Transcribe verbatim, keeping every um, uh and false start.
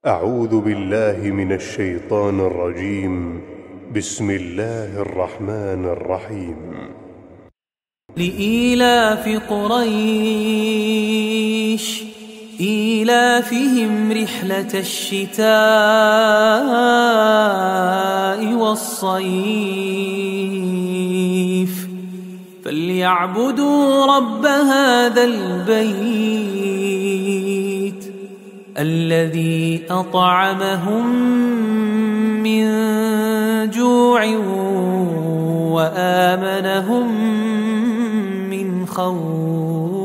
أعوذ بالله من الشيطان الرجيم. بسم الله الرحمن الرحيم. لإيلاف قريش إيلافهم رحلة الشتاء والصيف فليعبدوا رب هذا البيت الذي أطعمهم من جوع وآمنهم من خوف.